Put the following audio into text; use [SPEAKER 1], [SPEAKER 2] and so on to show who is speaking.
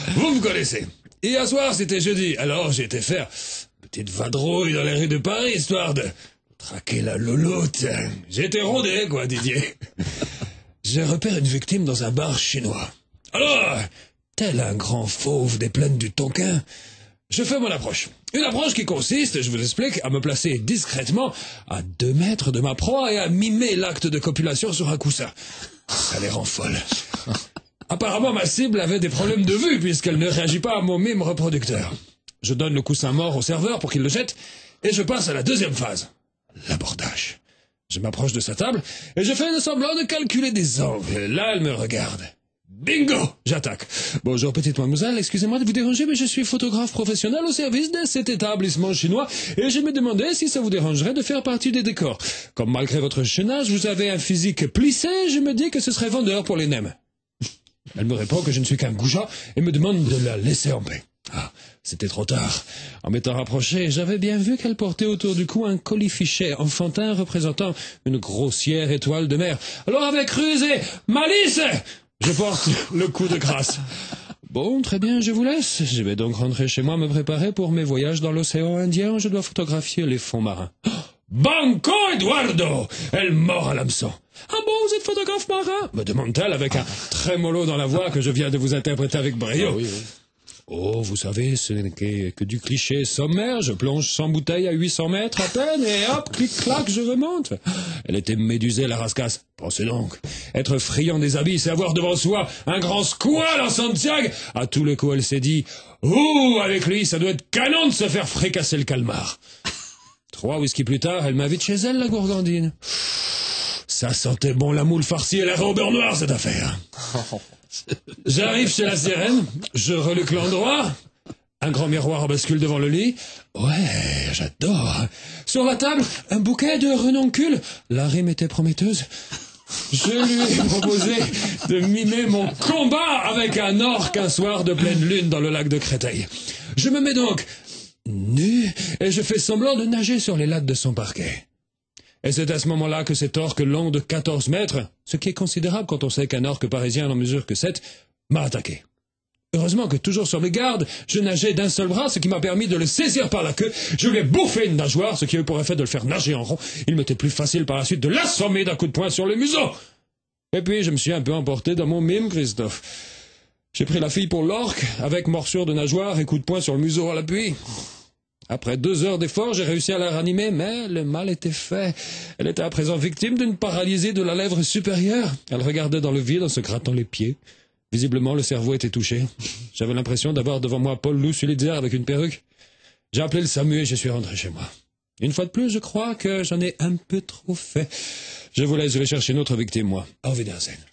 [SPEAKER 1] Vous me connaissez. Hier soir, c'était jeudi, alors j'ai été faire une petite vadrouille dans les rues de Paris, histoire de traquer la louloute. J'ai été rondé, quoi, Didier. J'ai repéré une victime dans un bar chinois. Alors, tel un grand fauve des plaines du Tonkin, je fais mon approche. Une approche qui consiste, je vous explique, à me placer discrètement à 2 mètres de ma proie et à mimer l'acte de copulation sur un coussin. Ça les rend folles. Apparemment, ma cible avait des problèmes de vue puisqu'elle ne réagit pas à mon mime reproducteur. Je donne le coussin mort au serveur pour qu'il le jette et je passe à la deuxième phase, l'abordage. Je m'approche de sa table et je fais semblant de calculer des angles. Là, elle me regarde. Bingo! J'attaque. Bonjour, petite mademoiselle, excusez-moi de vous déranger, mais je suis photographe professionnel au service de cet établissement chinois et je me demandais si ça vous dérangerait de faire partie des décors. Comme malgré votre jeune âge, vous avez un physique plissé, je me dis que ce serait vendeur pour les nems. Elle me répond que je ne suis qu'un goujat et me demande de la laisser en paix. Ah, c'était trop tard. En m'étant rapproché, j'avais bien vu qu'elle portait autour du cou un colifichet enfantin représentant une grossière étoile de mer. Alors avec ruse et malice, je porte le coup de grâce. Bon, très bien, je vous laisse. Je vais donc rentrer chez moi me préparer pour mes voyages dans l'océan Indien. Je dois photographier les fonds marins. Banco, Eduardo! Elle mord à l'hameçon. Ah bon, vous êtes photographe marin? Me demande-t-elle avec un trémolo dans la voix que je viens de vous interpréter avec brio.
[SPEAKER 2] Ah oui, oui.
[SPEAKER 1] Oh, vous savez, ce n'est que du cliché sommaire. Je plonge 100 bouteilles à 800 mètres à peine et hop, clic-clac, je remonte. Elle était médusée, la rascasse. Pensez donc, être friand des habits, c'est avoir devant soi un grand squal en Santiago. À tous les coups, elle s'est dit, ouh, avec lui, ça doit être canon de se faire fricasser le calmar. 3 whisky plus tard, elle m'invite chez elle, la gourgandine. Ça sentait bon la moule farcie et la au beurre noir, cette affaire. J'arrive chez la sirène, je reluque l'endroit, un grand miroir en bascule devant le lit. Ouais, j'adore. Sur la table, un bouquet de renoncules. La rime était prometteuse. Je lui ai proposé de mimer mon combat avec un orque un soir de pleine lune dans le lac de Créteil. Je me mets donc nu et je fais semblant de nager sur les lattes de son parquet. Et c'est à ce moment-là que cet orque long de 14 mètres, ce qui est considérable quand on sait qu'un orque parisien n'en mesure que 7, m'a attaqué. Heureusement que toujours sur mes gardes, je nageais d'un seul bras, ce qui m'a permis de le saisir par la queue. Je lui ai bouffé une nageoire, ce qui a eu pour effet de le faire nager en rond. Il m'était plus facile par la suite de l'assommer d'un coup de poing sur le museau. Et puis je me suis un peu emporté dans mon mime, Christophe. J'ai pris la fille pour l'orque, avec morsure de nageoire et coup de poing sur le museau à l'appui. Après 2 heures d'effort, j'ai réussi à la ranimer, mais le mal était fait. Elle était à présent victime d'une paralysie de la lèvre supérieure. Elle regardait dans le vide en se grattant les pieds. Visiblement, le cerveau était touché. J'avais l'impression d'avoir devant moi Paul Loup Sulitzer avec une perruque. J'ai appelé le SAMU et je suis rentré chez moi. Une fois de plus, je crois que j'en ai un peu trop fait. Je vous laisse, je vais chercher une autre victime, moi. Auf Wiedersehen.